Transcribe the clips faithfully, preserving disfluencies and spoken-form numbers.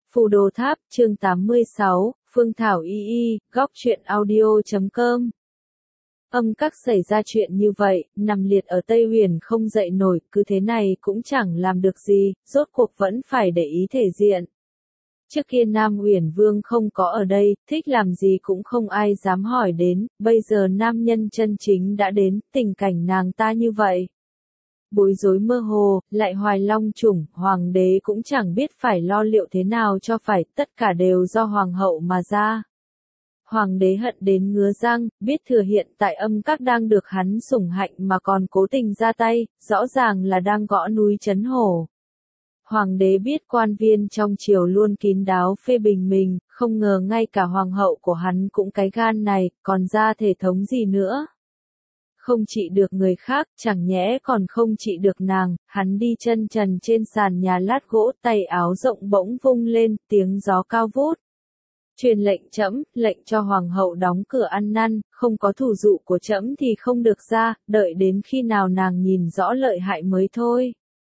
Phù Đồ Tháp, chương tám mươi sáu, Phương Thảo y y, góc truyện audio chấm com. Âm các xảy ra chuyện như vậy, nằm liệt ở Tây Huyền không dậy nổi, cứ thế này cũng chẳng làm được gì, rốt cuộc vẫn phải để ý thể diện. Trước kia Nam Huyền Vương không có ở đây, thích làm gì cũng không ai dám hỏi đến, bây giờ nam nhân chân chính đã đến, tình cảnh nàng ta như vậy. Bối rối mơ hồ, lại hoài long trùng, hoàng đế cũng chẳng biết phải lo liệu thế nào cho phải, tất cả đều do hoàng hậu mà ra. Hoàng đế hận đến ngứa răng, biết thừa hiện tại âm các đang được hắn sủng hạnh mà còn cố tình ra tay, rõ ràng là đang gõ núi trấn hổ. Hoàng đế biết quan viên trong triều luôn kín đáo phê bình mình, không ngờ ngay cả hoàng hậu của hắn cũng cái gan này, còn ra thể thống gì nữa. Không trị được người khác, chẳng nhẽ còn không trị được nàng, hắn đi chân trần trên sàn nhà lát gỗ, tay áo rộng bỗng vung lên, tiếng gió cao vút. Truyền lệnh trẫm, lệnh cho hoàng hậu đóng cửa ăn năn, không có thủ dụ của trẫm thì không được ra, đợi đến khi nào nàng nhìn rõ lợi hại mới thôi.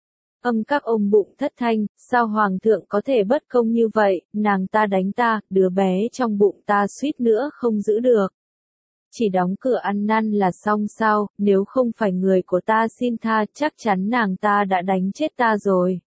Âm các ôm bụng thất thanh, sao hoàng thượng có thể bất công như vậy, nàng ta đánh ta, đứa bé trong bụng ta suýt nữa không giữ được. Chỉ đóng cửa ăn năn là xong sao, nếu không phải người của ta xin tha chắc chắn nàng ta đã đánh chết ta rồi.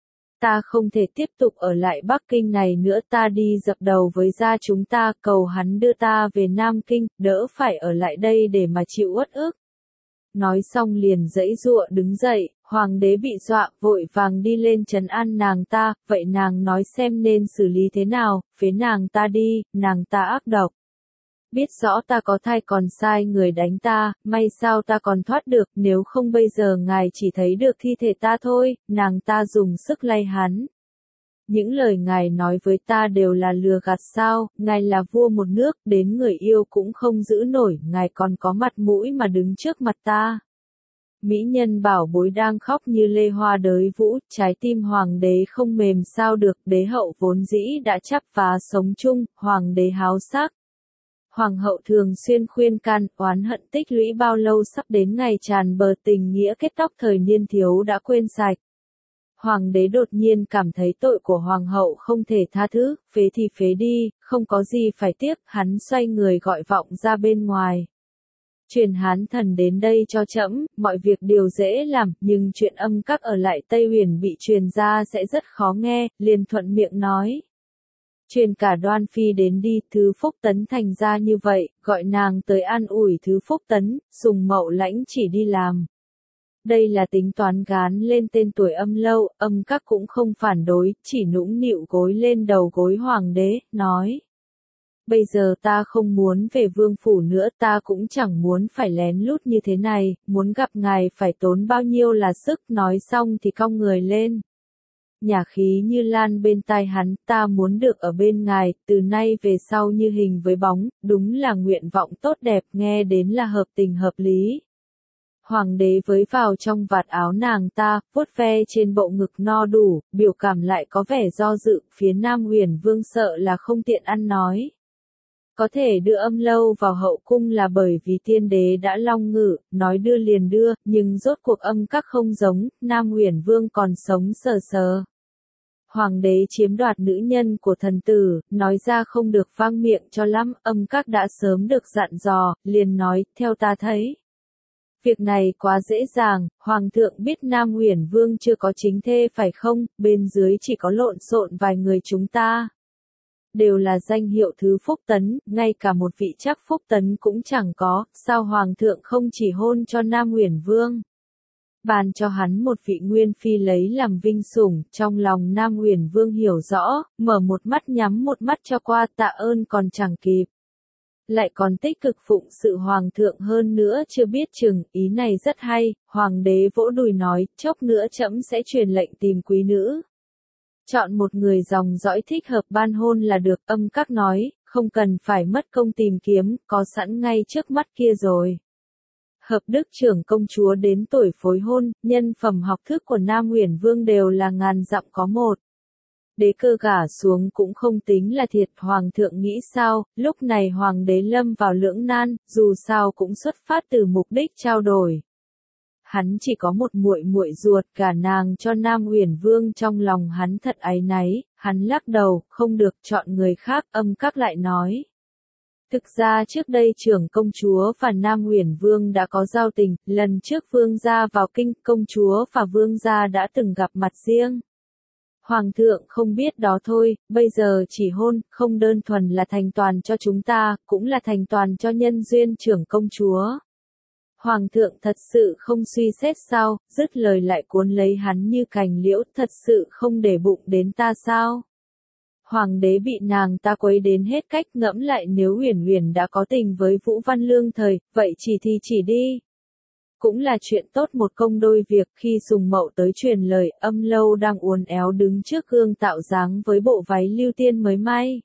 Ta không thể tiếp tục ở lại Bắc Kinh này nữa, ta đi dập đầu với gia chúng ta, cầu hắn đưa ta về Nam Kinh, đỡ phải ở lại đây để mà chịu uất ức. Nói xong liền giãy giụa đứng dậy, hoàng đế bị dọa, vội vàng đi lên trấn an nàng ta, vậy nàng nói xem nên xử lý thế nào, phế nàng ta đi, nàng ta ác độc. Biết rõ ta có thai còn sai người đánh ta, may sao ta còn thoát được, nếu không bây giờ ngài chỉ thấy được thi thể ta thôi, nàng ta dùng sức lay hắn. Những lời ngài nói với ta đều là lừa gạt sao, ngài là vua một nước, đến người yêu cũng không giữ nổi, ngài còn có mặt mũi mà đứng trước mặt ta. Mỹ nhân bảo bối đang khóc như lê hoa đới vũ, trái tim hoàng đế không mềm sao được, đế hậu vốn dĩ đã chắp vá sống chung, hoàng đế háo sắc. Hoàng hậu thường xuyên khuyên can, oán hận tích lũy bao lâu sắp đến ngày tràn bờ tình nghĩa kết tóc thời niên thiếu đã quên sạch. Hoàng đế đột nhiên cảm thấy tội của hoàng hậu không thể tha thứ, phế thì phế đi, không có gì phải tiếc, hắn xoay người gọi vọng ra bên ngoài. Truyền Hán thần đến đây cho trẫm, mọi việc đều dễ làm, nhưng chuyện âm các ở lại Tây Huyền bị truyền ra sẽ rất khó nghe, liền thuận miệng nói. Truyền cả Đoan Phi đến đi, Thứ Phúc Tấn thành ra như vậy, gọi nàng tới an ủi Thứ Phúc Tấn, Sùng Mậu Lãnh chỉ đi làm. Đây là tính toán gán lên tên tuổi âm lâu, âm các cũng không phản đối, chỉ nũng nịu gối lên đầu gối hoàng đế, nói. Bây giờ ta không muốn về vương phủ nữa, ta cũng chẳng muốn phải lén lút như thế này, muốn gặp ngài phải tốn bao nhiêu là sức, nói xong thì cong người lên. Nhà khí như lan bên tai hắn, ta muốn được ở bên ngài, từ nay về sau như hình với bóng, đúng là nguyện vọng tốt đẹp, nghe đến là hợp tình hợp lý. Hoàng đế với vào trong vạt áo nàng ta, vuốt ve trên bộ ngực no đủ, biểu cảm lại có vẻ do dự, phía Nam Huyền Vương sợ là không tiện ăn nói. Có thể đưa âm lâu vào hậu cung là bởi vì tiên đế đã long ngự, nói đưa liền đưa, nhưng rốt cuộc âm các không giống, Nam Huyền Vương còn sống sờ sờ. Hoàng đế chiếm đoạt nữ nhân của thần tử, nói ra không được vang miệng cho lắm, âm các đã sớm được dặn dò, liền nói, theo ta thấy. Việc này quá dễ dàng, Hoàng thượng biết Nam Huyền Vương chưa có chính thê phải không, bên dưới chỉ có lộn xộn vài người chúng ta. Đều là danh hiệu Thứ Phúc Tấn, ngay cả một vị chắc Phúc Tấn cũng chẳng có, sao Hoàng thượng không chỉ hôn cho Nam Huyền Vương. Bàn cho hắn một vị nguyên phi lấy làm vinh sủng, trong lòng Nam Huyền Vương hiểu rõ, mở một mắt nhắm một mắt cho qua tạ ơn còn chẳng kịp. Lại còn tích cực phụng sự hoàng thượng hơn nữa chưa biết chừng, ý này rất hay, hoàng đế vỗ đùi nói, chốc nữa trẫm sẽ truyền lệnh tìm quý nữ. Chọn một người dòng dõi thích hợp ban hôn là được, âm các nói, không cần phải mất công tìm kiếm, có sẵn ngay trước mắt kia rồi. Hợp đức trưởng công chúa đến tuổi phối hôn, nhân phẩm học thức của Nam Huyền Vương đều là ngàn dặm có một. Đế cơ gả xuống cũng không tính là thiệt, hoàng thượng nghĩ sao, lúc này hoàng đế lâm vào lưỡng nan, dù sao cũng xuất phát từ mục đích trao đổi. hắn chỉ có một muội muội ruột, cả nàng cho Nam Uyển Vương, trong lòng hắn thật áy náy, hắn lắc đầu, không được, chọn người khác. Âm Các lại nói. Thực ra trước đây trưởng công chúa và Nam Uyển Vương đã có giao tình, lần trước vương gia vào kinh, công chúa và vương gia đã từng gặp mặt riêng. Hoàng thượng không biết đó thôi, bây giờ chỉ hôn, không đơn thuần là thành toàn cho chúng ta, cũng là thành toàn cho nhân duyên trưởng công chúa. Hoàng thượng thật sự không suy xét sao, dứt lời lại cuốn lấy hắn như cành liễu, thật sự không để bụng đến ta sao? Hoàng đế bị nàng ta quấy đến hết cách, ngẫm lại nếu Uyển Uyển đã có tình với Vũ Văn Lương thời, vậy chỉ thì chỉ đi. Cũng là chuyện tốt một công đôi việc. Khi Sùng Mậu tới truyền lời, Âm Lâu đang uốn éo đứng trước gương tạo dáng với bộ váy lưu tiên mới may.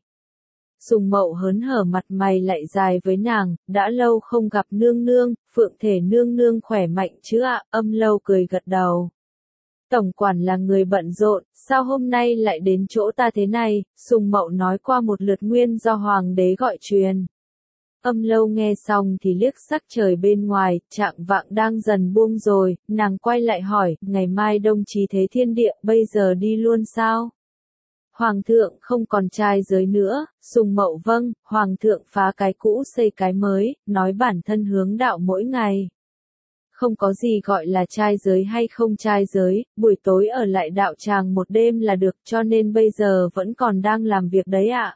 Sùng Mậu hớn hở, mặt mày lại dài với nàng, đã lâu không gặp nương nương, Phượng thể nương nương khỏe mạnh chứ ạ? Âm Lâu cười gật đầu. Tổng quản là người bận rộn, sao hôm nay lại đến chỗ ta thế này? Sùng Mậu nói qua một lượt nguyên do hoàng đế gọi truyền. Âm Lâu nghe xong thì liếc sắc trời bên ngoài, trạng vạng đang dần buông rồi, nàng quay lại hỏi, ngày mai đông chí thế thiên địa, bây giờ đi luôn sao? Hoàng thượng không còn trai giới nữa. Sùng Mậu vâng, hoàng thượng phá cái cũ xây cái mới, nói bản thân hướng đạo mỗi ngày. Không có gì gọi là trai giới hay không trai giới, buổi tối ở lại đạo tràng một đêm là được, cho nên bây giờ vẫn còn đang làm việc đấy ạ.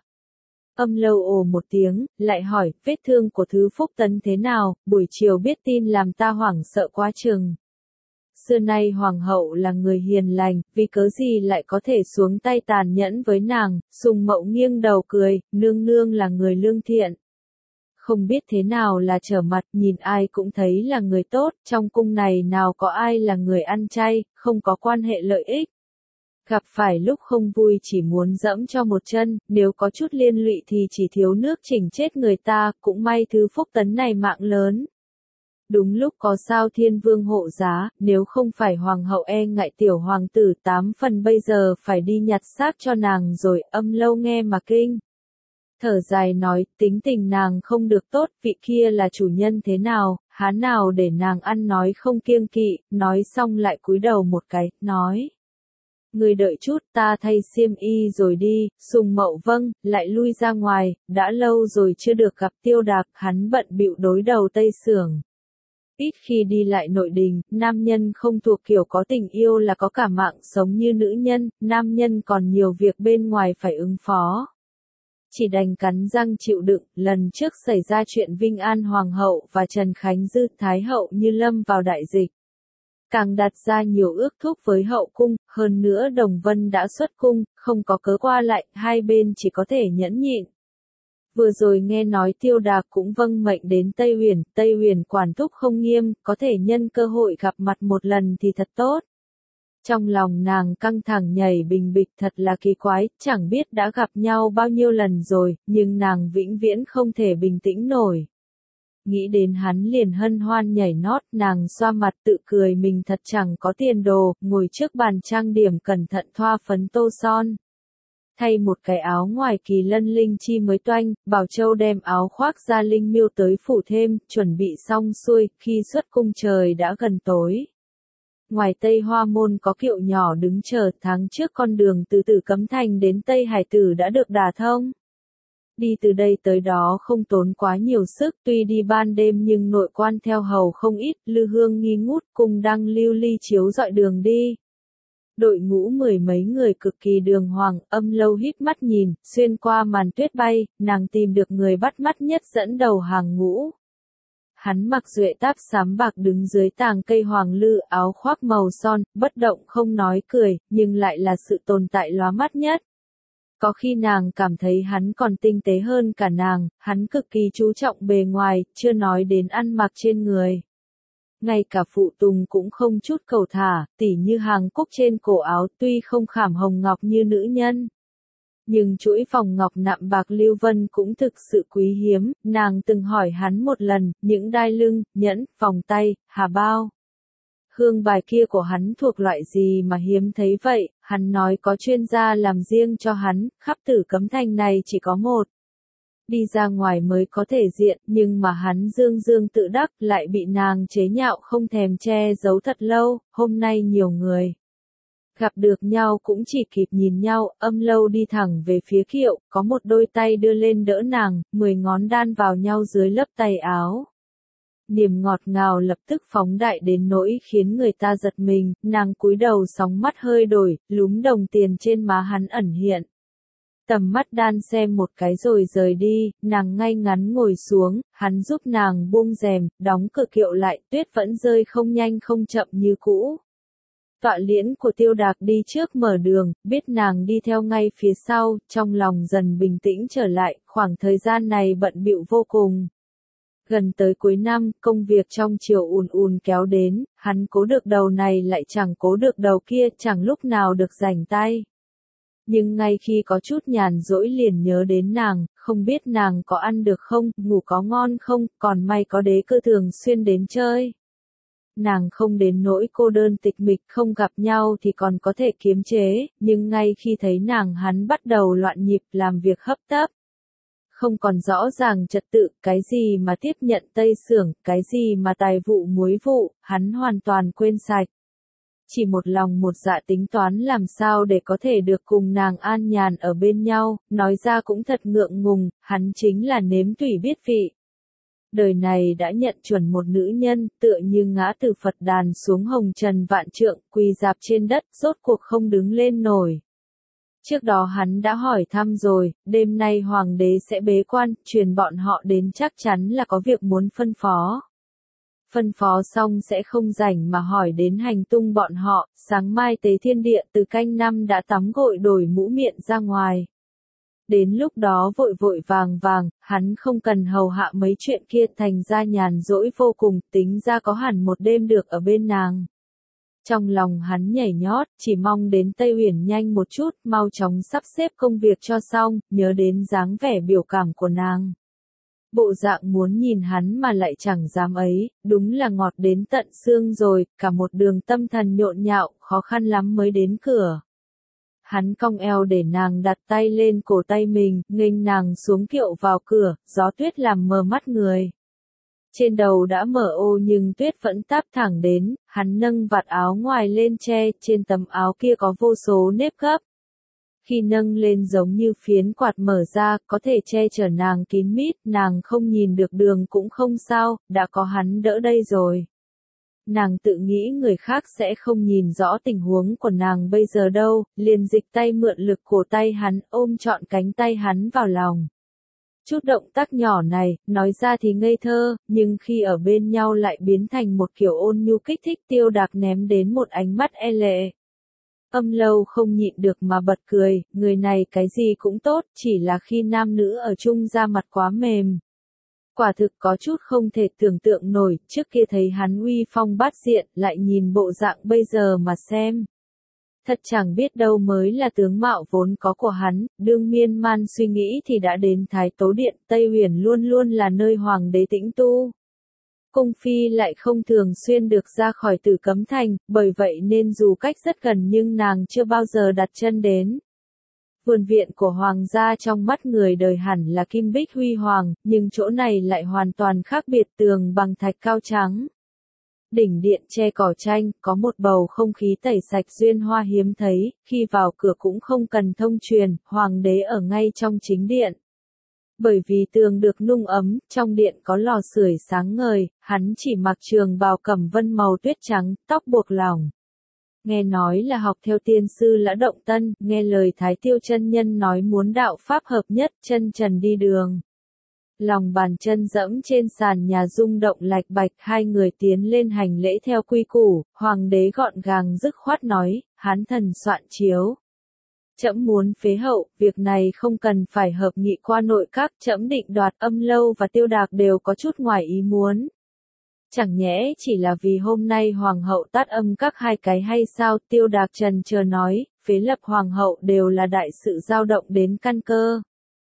Âm Lâu ồ một tiếng, lại hỏi, vết thương của Thứ Phúc Tấn thế nào? Buổi chiều biết tin làm ta hoảng sợ quá chừng. Xưa nay hoàng hậu là người hiền lành, vì cớ gì lại có thể xuống tay tàn nhẫn với nàng? Sùng Mậu nghiêng đầu cười, nương nương là người lương thiện. Không biết thế nào là trở mặt, nhìn ai cũng thấy là người tốt, trong cung này nào có ai là người ăn chay, không có quan hệ lợi ích. Gặp phải lúc không vui chỉ muốn dẫm cho một chân, nếu có chút liên lụy thì chỉ thiếu nước chỉnh chết người ta, cũng may Thứ Phúc Tấn này mạng lớn. Đúng lúc có Sao Thiên Vương hộ giá, nếu không phải hoàng hậu e ngại tiểu hoàng tử, tám phần bây giờ phải đi nhặt xác cho nàng rồi. Âm Lâu nghe mà kinh. Thở dài nói, tính tình nàng không được tốt, vị kia là chủ nhân thế nào, há nào để nàng ăn nói không kiêng kỵ, nói xong lại cúi đầu một cái, nói. Người đợi chút, ta thay xiêm y rồi đi. Sùng Mậu vâng, lại lui ra ngoài, đã lâu rồi chưa được gặp Tiêu Đạc, hắn bận bịu đối đầu Tây Sưởng. Ít khi đi lại nội đình, nam nhân không thuộc kiểu có tình yêu là có cả mạng sống như nữ nhân, nam nhân còn nhiều việc bên ngoài phải ứng phó. Chỉ đành cắn răng chịu đựng. Lần trước xảy ra chuyện Vinh An Hoàng hậu và Trần Khánh Dư Thái hậu như lâm vào đại dịch. Càng đặt ra nhiều ước thúc với hậu cung, hơn nữa Đồng Vân đã xuất cung, không có cớ qua lại, hai bên chỉ có thể nhẫn nhịn. Vừa rồi nghe nói Tiêu Đạc cũng vâng mệnh đến Tây Huyền, Tây Huyền quản thúc không nghiêm, có thể nhân cơ hội gặp mặt một lần thì thật tốt. Trong lòng nàng căng thẳng nhảy bình bịch, thật là kỳ quái, chẳng biết đã gặp nhau bao nhiêu lần rồi, nhưng nàng vĩnh viễn không thể bình tĩnh nổi. Nghĩ đến hắn liền hân hoan nhảy nót, nàng xoa mặt tự cười mình thật chẳng có tiền đồ, ngồi trước bàn trang điểm cẩn thận thoa phấn tô son. Thay một cái áo ngoài kỳ lân linh chi mới toanh, Bảo Châu đem áo khoác ra linh miêu tới phủ thêm, chuẩn bị xong xuôi, khi xuất cung trời đã gần tối. Ngoài Tây Hoa Môn có kiệu nhỏ đứng chờ, tháng trước con đường từ Tử Cấm Thành đến Tây Hải Tử đã được đả thông. Đi từ đây tới đó không tốn quá nhiều sức, tuy đi ban đêm nhưng nội quan theo hầu không ít, lư hương nghi ngút, cung đăng lưu ly chiếu rọi đường đi. Đội ngũ mười mấy người cực kỳ đường hoàng. Âm Lâu híp mắt nhìn, xuyên qua màn tuyết bay, nàng tìm được người bắt mắt nhất dẫn đầu hàng ngũ. Hắn mặc duệ táp xám bạc đứng dưới tàng cây hoàng lư, áo khoác màu son, bất động không nói cười, nhưng lại là sự tồn tại lóa mắt nhất. Có khi nàng cảm thấy hắn còn tinh tế hơn cả nàng, hắn cực kỳ chú trọng bề ngoài, chưa nói đến ăn mặc trên người. Ngay cả phụ tùng cũng không chút cầu thả, tỉ như hàng cúc trên cổ áo, tuy không khảm hồng ngọc như nữ nhân. Nhưng chuỗi vòng ngọc nạm bạc lưu vân cũng thực sự quý hiếm, nàng từng hỏi hắn một lần, những đai lưng, nhẫn, vòng tay, hà bao. Hương bài kia của hắn thuộc loại gì mà hiếm thấy vậy, hắn nói có chuyên gia làm riêng cho hắn, khắp Tử Cấm Thành này chỉ có một. Đi ra ngoài mới có thể diện, nhưng mà hắn dương dương tự đắc lại bị nàng chế nhạo không thèm che giấu thật lâu, hôm nay nhiều người. Gặp được nhau cũng chỉ kịp nhìn nhau, Âm Lâu đi thẳng về phía Kiệu, có một đôi tay đưa lên đỡ nàng, mười ngón đan vào nhau dưới lớp tay áo. Niềm ngọt ngào lập tức phóng đại đến nỗi khiến người ta giật mình, nàng cúi đầu sóng mắt hơi đổi, lúm đồng tiền trên má hắn ẩn hiện. Tầm mắt đan xem một cái rồi rời đi, nàng ngay ngắn ngồi xuống, hắn giúp nàng buông rèm, đóng cửa Kiệu lại, tuyết vẫn rơi không nhanh không chậm như cũ. Tọa liễn của Tiêu Đạc đi trước mở đường, biết nàng đi theo ngay phía sau, trong lòng dần bình tĩnh trở lại, khoảng thời gian này bận bịu vô cùng. Gần tới cuối năm, công việc trong chiều ùn ùn kéo đến, hắn cố được đầu này lại chẳng cố được đầu kia, chẳng lúc nào được rảnh tay. Nhưng ngay khi có chút nhàn rỗi liền nhớ đến nàng, không biết nàng có ăn được không, ngủ có ngon không, còn may có đế cơ thường xuyên đến chơi. Nàng không đến nỗi cô đơn tịch mịch, không gặp nhau thì còn có thể kiềm chế, nhưng ngay khi thấy nàng hắn bắt đầu loạn nhịp làm việc hấp tấp. Không còn rõ ràng trật tự, cái gì mà tiếp nhận tây xưởng, cái gì mà tài vụ muối vụ, hắn hoàn toàn quên sạch. Chỉ một lòng một dạ tính toán làm sao để có thể được cùng nàng an nhàn ở bên nhau, nói ra cũng thật ngượng ngùng, hắn chính là nếm tùy biết vị. Đời này đã nhận chuẩn một nữ nhân, tựa như ngã từ Phật đàn xuống hồng trần vạn trượng, quỳ dạp trên đất, rốt cuộc không đứng lên nổi. Trước đó hắn đã hỏi thăm rồi, đêm nay hoàng đế sẽ bế quan, truyền bọn họ đến chắc chắn là có việc muốn phân phó. Phân phó xong sẽ không rảnh mà hỏi đến hành tung bọn họ, sáng mai tế thiên địa từ canh năm đã tắm gội đổi mũ miệng ra ngoài. Đến lúc đó vội vội vàng vàng, hắn không cần hầu hạ mấy chuyện kia, thành ra nhàn rỗi vô cùng, tính ra có hẳn một đêm được ở bên nàng. Trong lòng hắn nhảy nhót, chỉ mong đến Tây Uyển nhanh một chút, mau chóng sắp xếp công việc cho xong, nhớ đến dáng vẻ biểu cảm của nàng. Bộ dạng muốn nhìn hắn mà lại chẳng dám ấy, đúng là ngọt đến tận xương rồi, cả một đường tâm thần nhộn nhạo, khó khăn lắm mới đến cửa. Hắn cong eo để nàng đặt tay lên cổ tay mình, nghênh nàng xuống kiệu vào cửa, gió tuyết làm mờ mắt người. Trên đầu đã mở ô nhưng tuyết vẫn táp thẳng đến, hắn nâng vạt áo ngoài lên che, trên tấm áo kia có vô số nếp gấp. Khi nâng lên giống như phiến quạt mở ra, có thể che chở nàng kín mít, nàng không nhìn được đường cũng không sao, đã có hắn đỡ đây rồi. Nàng tự nghĩ người khác sẽ không nhìn rõ tình huống của nàng bây giờ đâu, liền dịch tay mượn lực cổ tay hắn, ôm trọn cánh tay hắn vào lòng. Chút động tác nhỏ này, nói ra thì ngây thơ, nhưng khi ở bên nhau lại biến thành một kiểu ôn nhu kích thích. Tiêu Đạc ném đến một ánh mắt e lệ. Âm Lâu không nhịn được mà bật cười, người này cái gì cũng tốt, chỉ là khi nam nữ ở chung da mặt quá mềm. Quả thực có chút không thể tưởng tượng nổi, trước kia thấy hắn uy phong bát diện, lại nhìn bộ dạng bây giờ mà xem. Thật chẳng biết đâu mới là tướng mạo vốn có của hắn, đương miên man suy nghĩ thì đã đến Thái Tố Điện, Tây Uyển luôn luôn là nơi hoàng đế tĩnh tu. Cung phi lại không thường xuyên được ra khỏi Tử Cấm Thành, bởi vậy nên dù cách rất gần nhưng nàng chưa bao giờ đặt chân đến. Vườn viện của hoàng gia trong mắt người đời hẳn là kim bích huy hoàng, nhưng chỗ này lại hoàn toàn khác biệt, tường bằng thạch cao trắng. Đỉnh điện che cỏ tranh, có một bầu không khí tẩy sạch duyên hoa hiếm thấy, khi vào cửa cũng không cần thông truyền, hoàng đế ở ngay trong chính điện. Bởi vì tường được nung ấm, trong điện có lò sưởi sáng ngời, hắn chỉ mặc trường bào cẩm vân màu tuyết trắng, tóc buộc lỏng. Nghe nói là học theo tiên sư Lã Động Tân, nghe lời Thái Tiêu chân nhân nói muốn đạo pháp hợp nhất, chân trần đi đường. Lòng bàn chân dẫm trên sàn nhà rung động lạch bạch, hai người tiến lên hành lễ theo quy củ, hoàng đế gọn gàng dứt khoát nói, hán thần soạn chiếu. Trẫm muốn phế hậu, việc này không cần phải hợp nghị qua nội các, trẫm định đoạt. Âm Lâu và Tiêu Đạc đều có chút ngoài ý muốn. Chẳng nhẽ chỉ là vì hôm nay hoàng hậu tát âm các hai cái hay sao? Tiêu Đạc trần chờ nói, phế lập hoàng hậu đều là đại sự dao động đến căn cơ.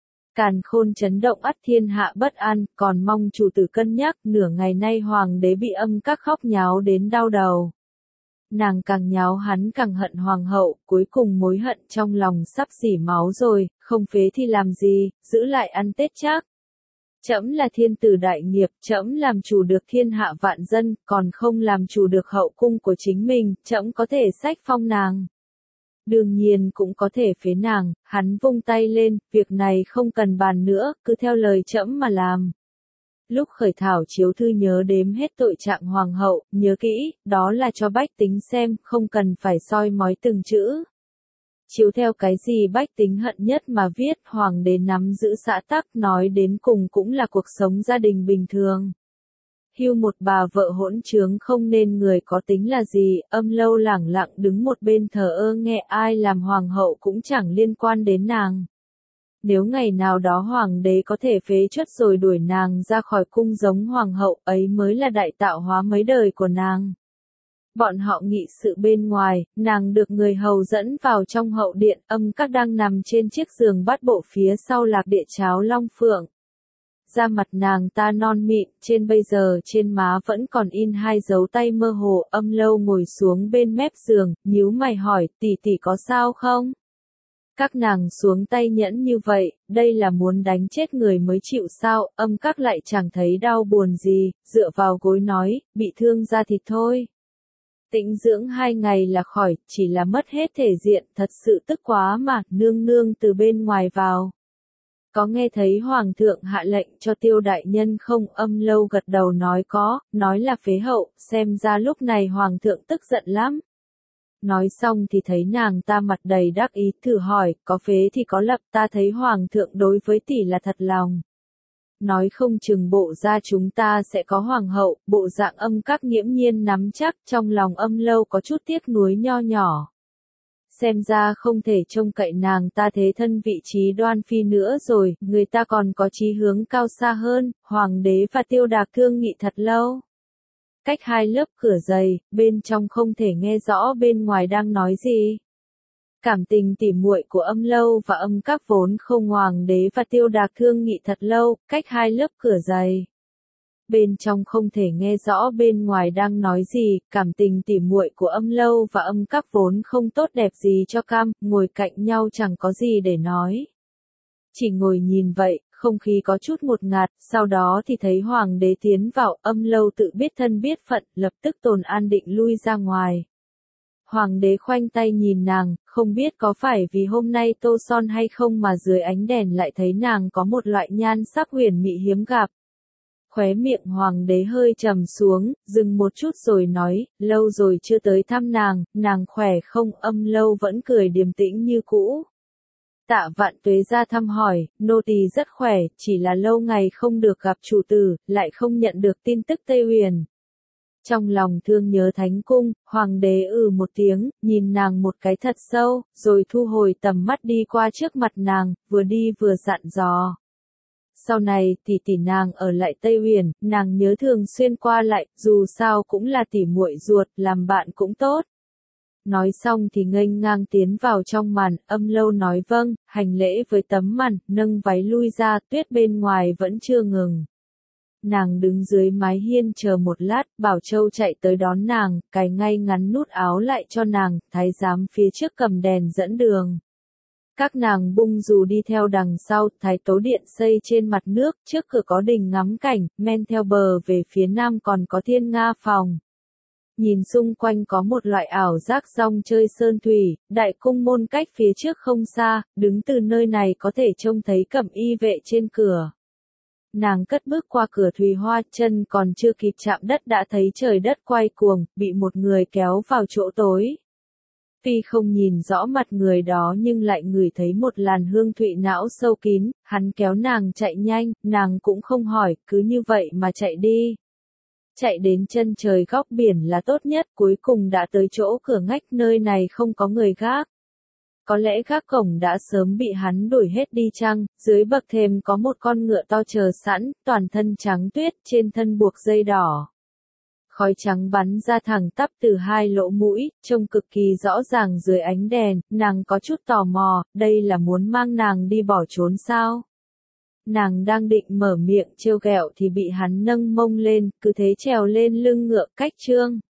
Càn khôn chấn động ắt thiên hạ bất an, còn mong chủ tử cân nhắc. Nửa ngày nay hoàng đế bị âm các khóc nháo đến đau đầu. Nàng càng nháo hắn càng hận hoàng hậu, cuối cùng mối hận trong lòng sắp xỉ máu rồi, không phế thì làm gì, giữ lại ăn Tết chắc. Trẫm là thiên tử đại nghiệp, trẫm làm chủ được thiên hạ vạn dân, còn không làm chủ được hậu cung của chính mình, trẫm có thể xách phong nàng. Đương nhiên cũng có thể phế nàng, hắn vung tay lên, việc này không cần bàn nữa, cứ theo lời trẫm mà làm. Lúc khởi thảo chiếu thư nhớ đếm hết tội trạng hoàng hậu, nhớ kỹ, đó là cho bách tính xem, không cần phải soi mói từng chữ. Chiếu theo cái gì bách tính hận nhất mà viết, hoàng đế nắm giữ xã tắc, nói đến cùng cũng là cuộc sống gia đình bình thường. Hưu một bà vợ hỗn trướng không nên người có tính là gì, Âm Lâu lẳng lặng đứng một bên thờ ơ nghe ai làm hoàng hậu cũng chẳng liên quan đến nàng. Nếu ngày nào đó hoàng đế có thể phế truất rồi đuổi nàng ra khỏi cung giống hoàng hậu, ấy mới là đại tạo hóa mấy đời của nàng. Bọn họ nghị sự bên ngoài, nàng được người hầu dẫn vào trong hậu điện, Âm Các đang nằm trên chiếc giường bát bộ phía sau lạc địa cháo long phượng. Da mặt nàng ta non mịn, trên bây giờ trên má vẫn còn in hai dấu tay mơ hồ. Âm Lâu ngồi xuống bên mép giường, nhíu mày hỏi, tỷ tỷ có sao không? Các nàng xuống tay nhẫn như vậy, đây là muốn đánh chết người mới chịu sao? Âm Các lại chẳng thấy đau buồn gì, dựa vào gối nói, bị thương da thịt thôi. Tĩnh dưỡng hai ngày là khỏi, chỉ là mất hết thể diện, thật sự tức quá mà, nương nương từ bên ngoài vào. Có nghe thấy hoàng thượng hạ lệnh cho Tiêu đại nhân không? Âm Lâu gật đầu nói có, nói là phế hậu, xem ra lúc này hoàng thượng tức giận lắm. Nói xong thì thấy nàng ta mặt đầy đắc ý, thử hỏi, có phế thì có lập, ta thấy hoàng thượng đối với tỷ là thật lòng. Nói không chừng bộ ra chúng ta sẽ có hoàng hậu, bộ dạng Âm Các nghiễm nhiên nắm chắc, trong lòng Âm Lâu có chút tiếc nuối nho nhỏ. Xem ra không thể trông cậy nàng ta thế thân vị trí đoan phi nữa rồi, người ta còn có chí hướng cao xa hơn. Hoàng đế và Tiêu Đạc thương nghị thật lâu. Cách hai lớp cửa dày, bên trong không thể nghe rõ bên ngoài đang nói gì. Cảm tình tỉ muội của Âm Lâu và Âm Các vốn không, hoàng đế và Tiêu Đạc thương nghị thật lâu, cách hai lớp cửa dày. Bên trong không thể nghe rõ bên ngoài đang nói gì, cảm tình tỉ muội của Âm Lâu và Âm Các vốn không tốt đẹp gì cho cam, ngồi cạnh nhau chẳng có gì để nói. Chỉ ngồi nhìn vậy, không khí có chút ngột ngạt, sau đó thì thấy hoàng đế tiến vào. Âm Lâu tự biết thân biết phận, lập tức tồn an định lui ra ngoài. Hoàng đế khoanh tay nhìn nàng, không biết có phải vì hôm nay tô son hay không mà dưới ánh đèn lại thấy nàng có một loại nhan sắc huyền mị hiếm gặp. Khóe miệng hoàng đế hơi trầm xuống, dừng một chút rồi nói, lâu rồi chưa tới thăm nàng, nàng khỏe không? Âm Lâu vẫn cười điềm tĩnh như cũ. Tạ Vạn Tuế ra thăm hỏi, nô tỳ rất khỏe, chỉ là lâu ngày không được gặp chủ tử, lại không nhận được tin tức Tây Huyền. Trong lòng thương nhớ thánh cung, hoàng đế ừ một tiếng, nhìn nàng một cái thật sâu, rồi thu hồi tầm mắt đi qua trước mặt nàng, vừa đi vừa dặn dò. Sau này tỷ tỷ nàng ở lại Tây Huyền, nàng nhớ thường xuyên qua lại, dù sao cũng là tỷ muội ruột, làm bạn cũng tốt. Nói xong thì nghênh ngang tiến vào trong màn. Âm Lâu nói vâng, hành lễ với tấm màn, nâng váy lui ra, tuyết bên ngoài vẫn chưa ngừng. Nàng đứng dưới mái hiên chờ một lát, Bảo Châu chạy tới đón nàng, cài ngay ngắn nút áo lại cho nàng, thái giám phía trước cầm đèn dẫn đường. Các nàng bung dù đi theo đằng sau, thái tố điện xây trên mặt nước, trước cửa có đình ngắm cảnh, men theo bờ về phía nam còn có Thiên Nga phòng. Nhìn xung quanh có một loại ảo giác rong chơi sơn thủy, đại cung môn cách phía trước không xa, đứng từ nơi này có thể trông thấy cẩm y vệ trên cửa. Nàng cất bước qua cửa thùy hoa, chân còn chưa kịp chạm đất đã thấy trời đất quay cuồng, bị một người kéo vào chỗ tối. Tuy không nhìn rõ mặt người đó nhưng lại ngửi thấy một làn hương thụy não sâu kín, hắn kéo nàng chạy nhanh, nàng cũng không hỏi, cứ như vậy mà chạy đi. Chạy đến chân trời góc biển là tốt nhất, cuối cùng đã tới chỗ cửa ngách, nơi này không có người gác. Có lẽ gác cổng đã sớm bị hắn đuổi hết đi chăng? Dưới bậc thềm có một con ngựa to chờ sẵn, toàn thân trắng tuyết, trên thân buộc dây đỏ. Khói trắng bắn ra thẳng tắp từ hai lỗ mũi, trông cực kỳ rõ ràng dưới ánh đèn. Nàng có chút tò mò, đây là muốn mang nàng đi bỏ trốn sao? Nàng đang định mở miệng trêu ghẹo thì bị hắn nâng mông lên, cứ thế trèo lên lưng ngựa cách trương.